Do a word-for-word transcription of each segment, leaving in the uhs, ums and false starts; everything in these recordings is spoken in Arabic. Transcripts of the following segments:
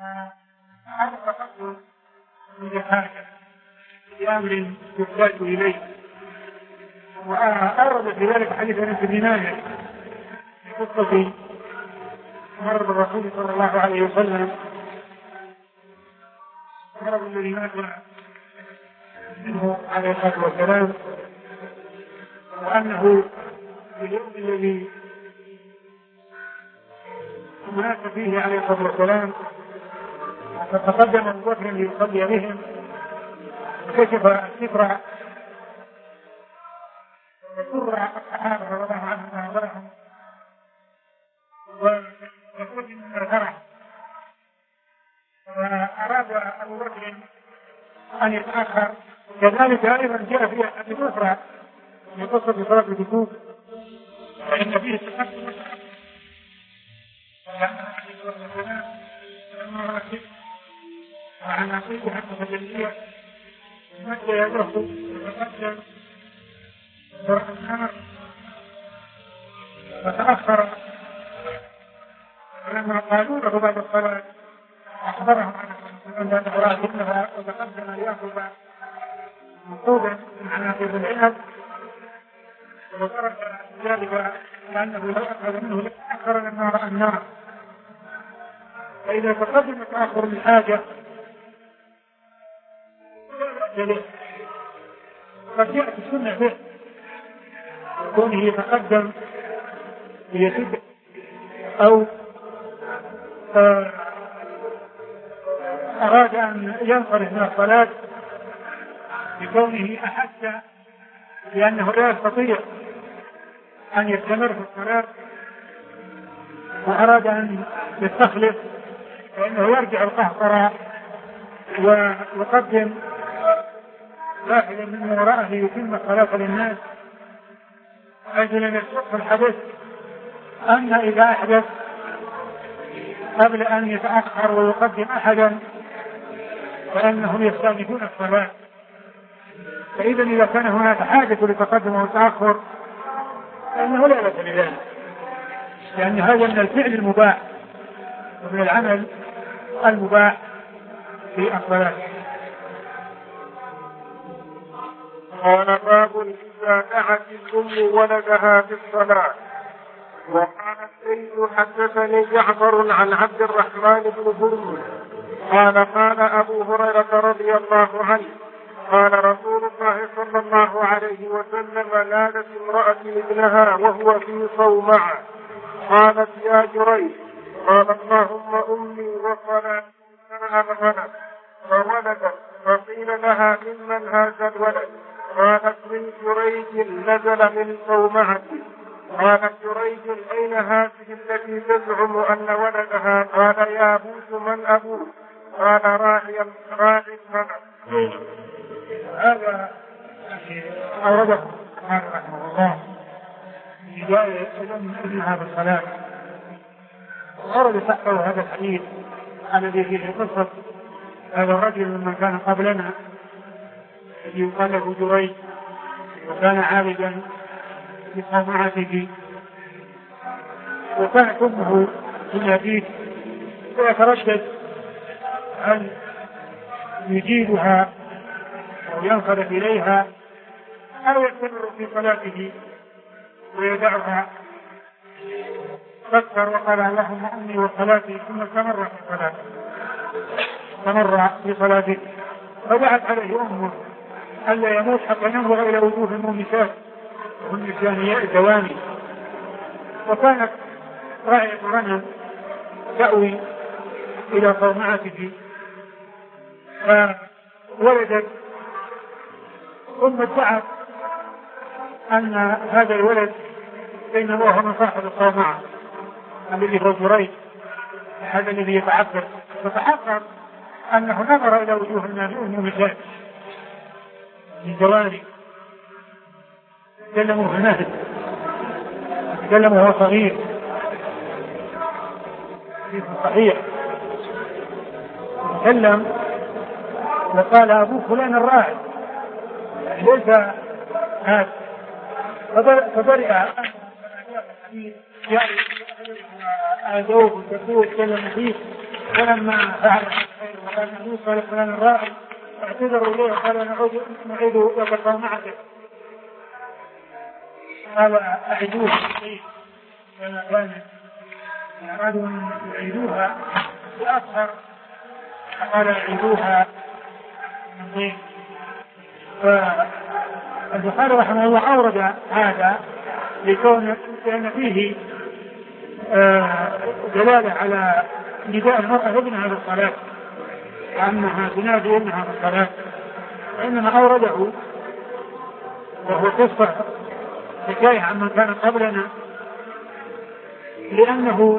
هذا تقدم من حاجة بأمر يحتاج إليه. وأورد في ذلك حديث أنس بن مالك في قصة مرض الرسول صلى الله عليه وسلم، مرض الذي مات منه عليه الصلاة والسلام، وأنه في اليوم الذي مات فيه عليه الصلاة والسلام فتقدم أبو بكر ليصلي بهم وكشف الستر وسر الصحابة رضي الله عنهم وأرضاهم ويخرج من الفرح، فأراد أبو بكر أن يتأخر. كذلك أيضا جاء في أحاديث أخرى في قصة صلاة الكسوف فإن فيه تقدم وعن عقيدة حتى تجلية مد يده وتقدم فرح النار فتأخر، ولما قالوا له بعد الصلاة أخبرهم أن ذلك راكبها وتقدم ليأخذ نقودا من عناقيد العنب، وترك ذلك لأنه لو أخذ منه لأخر لما رأى النار. فإذا تقدم تأخر الحاجة قد جاءت السنة به كونه يتقدم ليسد أو أراد أن ينصرف من الصلاة بكونه أحس بأنه لا يستطيع أن يستمر في الصلاة وأراد أن يستخلف، فإنه يرجع القهقرة ويقدم واحدا من وراءه يتم الصلاة للناس أجل أن يستقبل الحدث. أما إذا أحدث قبل أن يتأخر ويقدم أحدا فإنهم يستأنفون الصلاة. فإذا إذا كان هناك حاجة لتقدم والتأخر فإنه لا بأس بذلك، لأن هذا من الفعل المباح ومن العمل المباح في الصلاة. قال باب إذا دعت الأم ولدها في الصلاة. وقال السيد حدثني جعفر عن عبد الرحمن بن هرمز قال قال أبو هريرة رضي الله عنه قال رسول الله صلى الله عليه وسلم نادت امرأة ابنها وهو في صومعة قالت يا جريج، قال اللهم أمي وصلاتي الغنم، فولدت فقيل لها ممن هذا الولد؟ قالت من جريج نزل من صومعتي. قالت جريج أين هذه التي تزعم أن ولدها؟ قال يا أبوس من أبوه؟ قال راعي راعي الغنم. هذا أورده البخاري رحمه الله في جاء ابنها بالصلاة، ورد تحته هذا الحديث الذي فيه قصة هذا الرجل ممن كان قبلنا يقال له جريج وكان عابدا بصومعته، وكانت أمه تناديه ويتردد أن يجيبها أو ينصرف إليها أو يستمر في صلاته ويدعها. فكر وقال اللهم أمي وصلاتي، ثم استمر في صلاته استمر في صلاته فدعت عليه أمه ألا يموت حتى ينظر إلى وجوه المومسات وهم الزواني. وكانت راعية غنم تأوي إلى صومعته فولدت، ثم ادعت أن هذا الولد بينما هو من صاحب الصومعة الذي هو جريج هذا الذي يتعبد، فتحقق أنه نظر إلى وجوه المومسات من زواني تكلموا في نهد تكلموا هو صغير في صحيح تكلم وقال أبو فلان الراعي ليس هذا، فبرئ آذوه وتكون تكلم فيه فلما فعل الخير وقال النبي قال فلان الراعي اعتذروا اليه قال نعود نعيد يوم الصومعه قال اعيدوه كما كان ارادوا ان يعيدوها باصغر فقال اعيدوها من طين. فالبخاري رحمه الله اورد هذا لكون لان فيه دلاله على نداء المرأة ابنها بالصلاة وأنها تنادي ابنها بالصلاة، وإنما أورده وهو قصة حكاية عمن كان قبلنا لأنه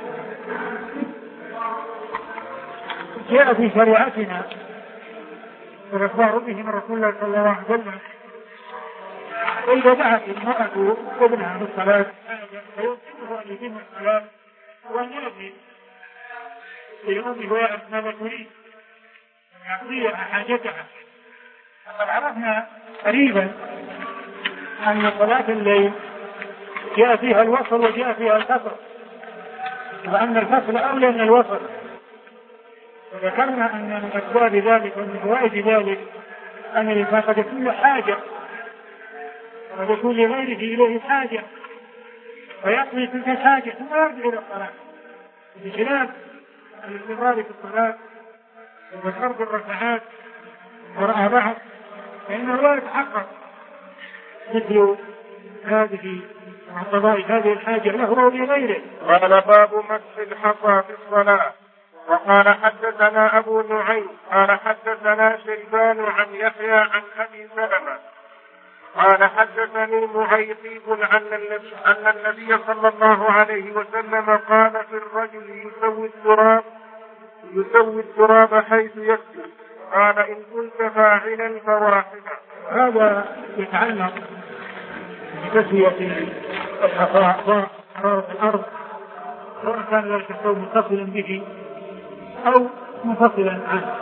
جاء في شريعتنا والإخبار به من رسول الله صلى الله عليه وسلم وإذا دعت المرأة ابنها بالصلاة فيمكنه أن يتم الصلاة وأن يأتي لأمه ويعرف ماذا تريد يعطيها حاجتها. فقد عرفنا قريبا أن صلاة الليل جاء فيها الوصل وجاء فيها القصر، وأن الفصل أولى من الوصل، وذكرنا أن من أسباب ذلك ومن فوائد ذلك أن الإنسان قد يكون له حاجة وقد يكون لغيره إليه حاجة ويقضي تلك الحاجة ثم يرجع إلى الصلاة بخلاف الاستمرار في الصلاة وفرض الركعات ورأى بعض فإنه لا يتحقق مثل هذه قضاء هذه الحاجة له ولغيره. قال باب مسح الحصى في الصلاة. وقال حدثنا أبو نعيم قال حدثنا شيبان عن يحيى عن أبي سلمة قال حدثني معيقيب أن النبي صلى الله عليه وسلم قال في الرجل يسوي التراب يسوي التراب حيث يسجد قال إن كنت فاعلا فواحدا. هذا يتعلق بتسوية الحصى حرارة الأرض سواء كان ذلك الثوب متصلا به أو منفصلا عنه.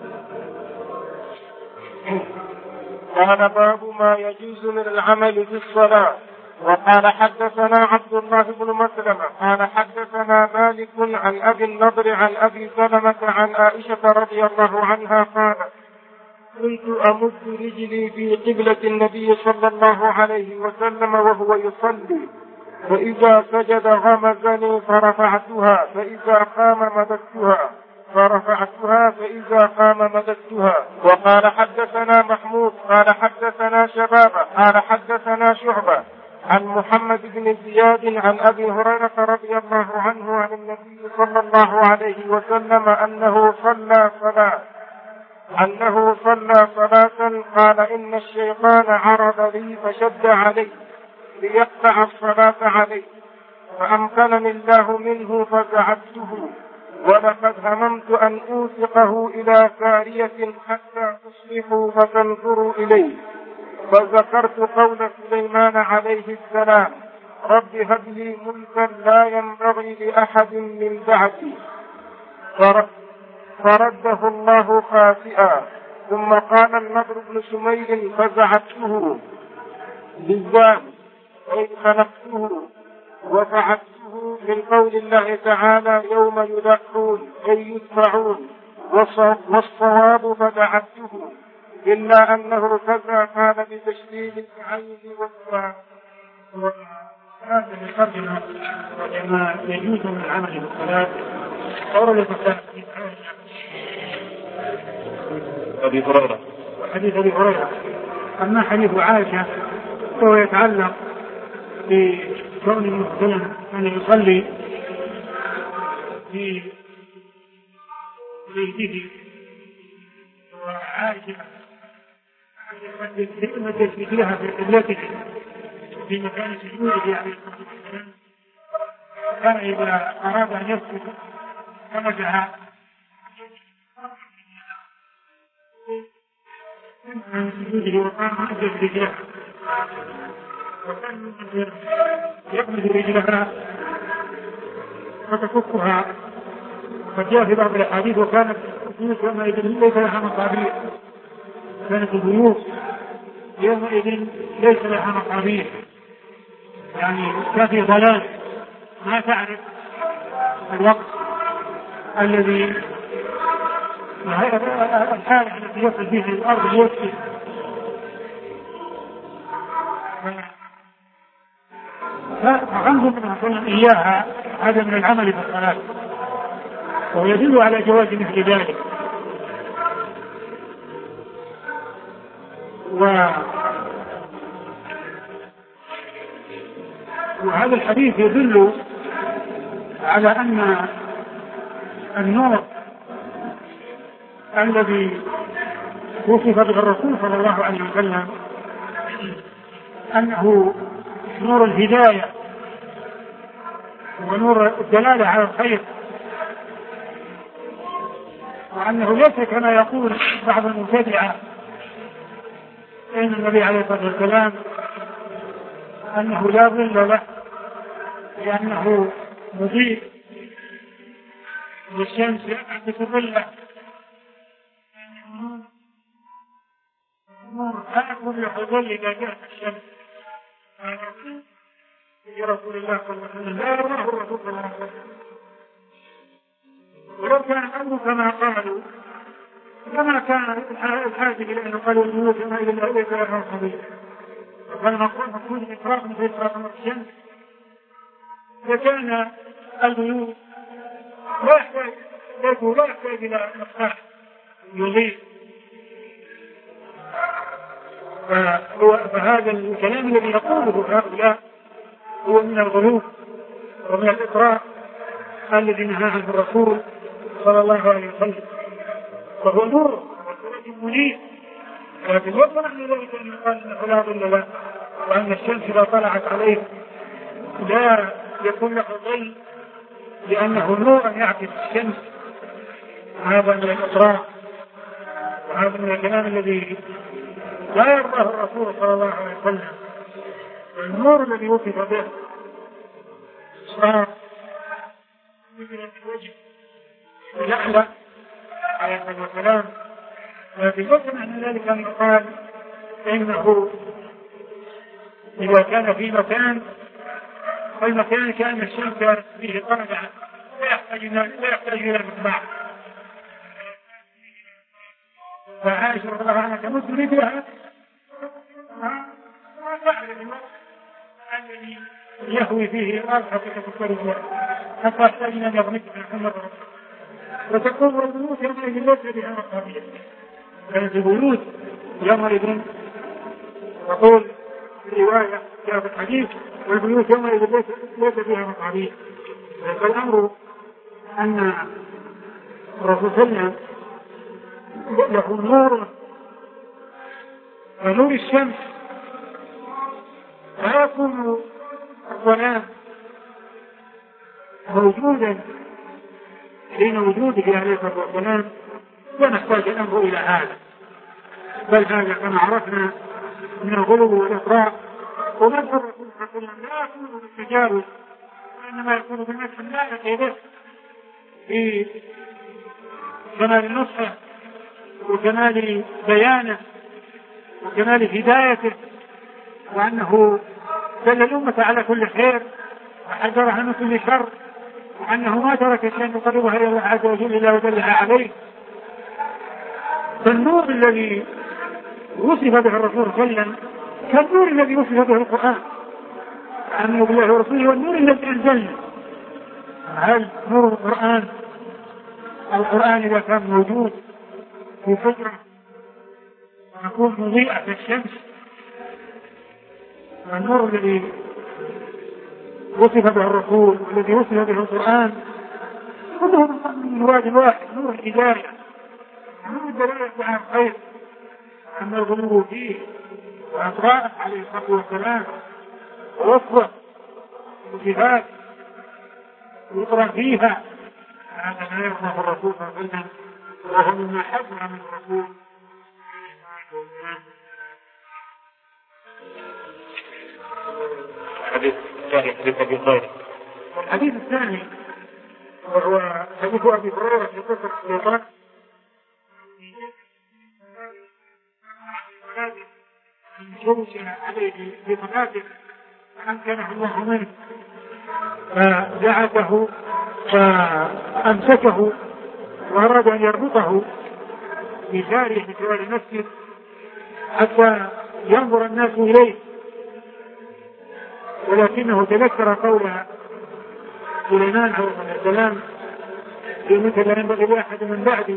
قال باب ما يجوز من العمل في الصلاة. وقال حدثنا عبد الله بن مسلمة قال حدثنا مالك عن أبي النضر عن أبي سلمة عن عائشة رضي الله عنها قالت كنت أمد رجلي في قبلة النبي صلى الله عليه وسلم وهو يصلي فإذا سجد غمزني فرفعتها فإذا قام مددتها فرفعتها فإذا قام مددتها. وقال حدثنا محمود قال حدثنا شبابة قال حدثنا شعبة عن محمد بن زياد عن أبي هريرة رضي الله عنه عن النبي صلى الله عليه وسلم أنه صلى صلاة أنه صلى صلاة قال إن الشيطان عرض لي فشد علي ليقطع الصلاة علي فأمكنني الله منه فزعجته ولقد هممت أن أوثقه إلى سارية حتى تصبحوا فتنظروا إليه فذكرت قول سليمان عليه السلام رب هب لي ملكا لا ينبغي لأحد من بعدي فرده الله خاسئا. ثم قال النضر بن شميل فزعجته بالذات أي خلقته وفعلته من قول الله تعالى يوم يدعون أي يدفعون والصواب فدعته إلا أنه كذا كان بتشديد العين والصواب. هذا يقدم لما يجوز من العمل بالصلاة أورد في أبي هريرة حديث أبي هريرة. أما حديث عائشة فهو يتعلق بكون المسلم أن يصلي في بيته وعائشة مدت رجلها في قبلته في مكان سجوده عليه الصلاة والسلام كان إذا أراد أن يسجد فمسح من سجوده وقام مدت رجلها وكان يقمد رجلها فتكفها. فجاء في بعض الأحاديث وكانت البيوت يومئذ ليس لها مصابيح كانت البيوت يومئذ ليس لها مصابيح يعني كان في ظلام ما تعرف الوقت الذي الحالة التي يصل فيها الأرض يوسف فعنده من صلى إياها هذا من العمل في الصلاة، ويدل على جواز مثل ذلك. و... وهذا الحديث يدل على أن النور الذي وصف به الرسول صلى الله عليه وسلم أنه نور الهداية ونور الدلالة على الخير، وأنه ليس كما يقول بعض المبتدعة إن النبي عليه الصلاة والسلام أنه لا ظل له لأنه مضيء للشمس يعكس ظله، نور لا يكون له ظل إذا جاءت الشمس. في رسول الله صلى الله عليه وسلم لا يراه الرسول صلى الله عليه وسلم. ولو كان الأمر كما قالوا كما كان الحاجة إلى أن قالوا النور كما إلى الله إلى الله صغير، وكان مقصود إفراط مثل إفراط الشمس، فكان البيوت لا يحتاج لا يحتاج إلى مصباح يضيء. فهذا الكلام الذي يقوله هؤلاء هو من الغلو ومن الإطراء الذي نهى عنه الرسول صلى الله عليه وسلم، وهو نور منير، لكن يظن أن ذلك أن يقال أنه لا ظل له، وأن الشمس إذا طلعت عليه لا يكون له ظل لأنه نور يعكس الشمس. هذا من الإطراء، وهذا من الكلام الذي لا يرضاه الرسول صلى الله عليه وسلم. النور الذي وصف به صار مثل الوجه الأعلى عليه الصلاة والسلام، لكن يظن أن ذلك أن يقال إنه إذا كان في مكان فالمكان كان الشمس فيه طالعة لا يحتاج إلى المصباح، فعائشة رضي الله عنها تمد رجلها الذي يهوي فيه الأرض حتى تكسر رجلها حتى يحتاج أن يغمق محمد رسول الله، وتقول البيوت يومئذ ليس بها مصابيح، كانت البيوت يومئذ تقول في رواية جاء في الحديث والبيوت يومئذ ليس بها مصابيح. فالأمر أن الرسول صلى الله عليه وسلم له نور، ونور الشمس لا يكون الظلام موجودا حين وجوده عليه الصلاة والسلام، ونحتاج الأمر إلى هذا، بل هذا كما عرفنا من الغلو والإطراء. ومدح الرسول صلى الله عليه وسلم لا يكون بالتجاوز، وإنما يكون بالمدح اللائق به في كمال النصح وكمال بيانه وكمال هدايته، وأنه دل الأمة على كل خير وحذرها من كل شر، وأنه ما ترك شيئا يقربها إلى الله عز وجل إلا ودلها عليه. فالنور الذي وصف به الرسول صلى الله عليه وسلم كالنور الذي وصف به القرآن، آمنوا بالله ورسوله والنور الذي أنزلنا. هل نور القرآن القرآن إذا كان موجود في فجرة ويكون مضيئة كالشمس، والنور الذي وصف به الرسول والذي وصف به القرآن كله من الواد الواحد، نور الهداية، نور الدلالة على الخير. أما الغلو فيه وأطراءه عليه الصلاة والسلام ووصفه وصفات يقرأ فيها، هذا لا يرضى الرسول صلى الله عليه وسلم، وهو مما حذر من الرسول. الحديث الثاني حديث أبي هريرة. الحديث الثاني وهو حديث أبي هريرة في قصة الشيطان شوش عليه بطباته فأمكنه الله منه فدعته أمسكه وأراد أن يربطه بجاره في جوار المسجد حتى ينظر الناس إليه، ولكنه تذكر قول سليمان عليه السلام في مثل لا ينبغي لأحد من بعدي،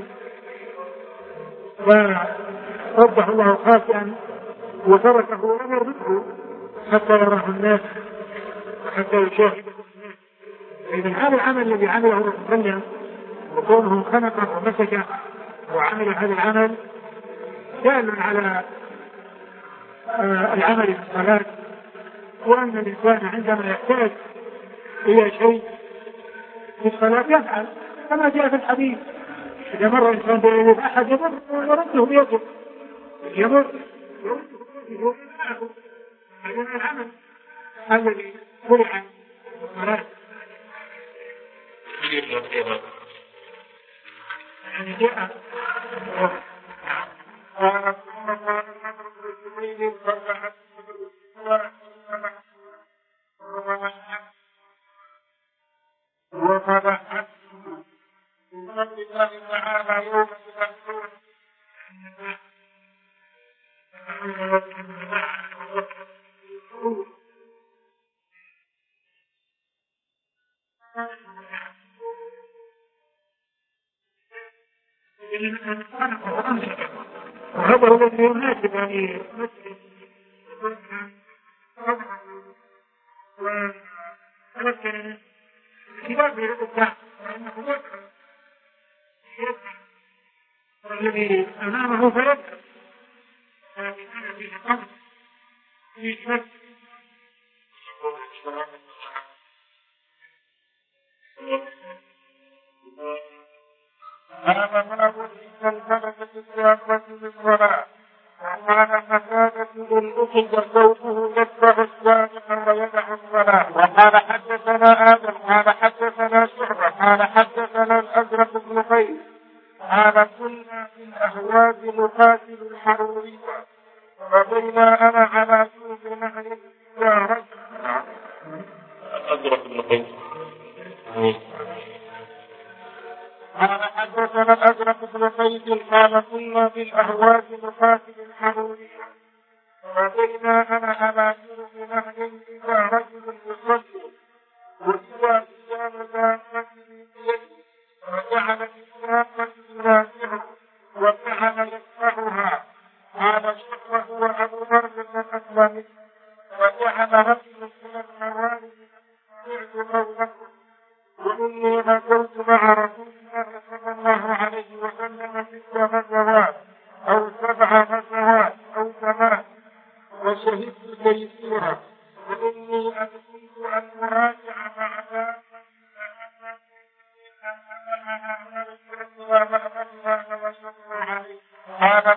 فرده الله خاسئا وتركه ولم يربطه حتى يراه الناس وحتى يشاهده الناس. إذن هذا العمل الذي عمله الرسول صلى الله عليه وسلم وكونه خنقه ومسكه وعمل هذا العمل دال على آه العمل في الصلاة، وأن الإنسان عندما يحتاج إلى شيء في الصلاة يفعل كما جاء في الحديث. إذا مر إنسان بيد أحد يمر ورده بيده يمر ورده بيده معه. هذا العمل الذي شرع في الصلاة. يعني جاء وفرحت بفضل الله تعالى يوم تذكرون وهذا هو الذي يناسب يعني مسجد ولكن كتاب يرجع فإنه يدخل والذي أمامه فيدخل فإنه فيه قمر فيه شك. هذا باب إذا التبست الدابة بالصلاة، وقال قتادة إن أخذ صوته يتبع السابق ويدع الصلاة. وقال حدثنا آدم قال حدثنا شعبة قال حدثنا الأزرق بن قيس قال كنا في الأهواز نقاتل الحرورية وبينا أنا على سوق نهر يا رجل. الأزرق بن قيس قال حدثنا الأزرق بن قيس قال كنا في الأهواز نقاتل الحرورية وبينا أنا على سوق نهر إذا رجل يصلي وإذا كان دابة بيده وجعل الدابة ينازعه وجعل يدفعها. قال شقه وأبو ذر بن الأسلم وجعل رجل من الموالد يسمع قوله وإني غزوت مع رسول الله صلى الله عليه وسلم ست غزوات أو سبع غزوات أو ثمان وشهدت تيسيرا وإني أبكيت أن أراجع مع ذلك قال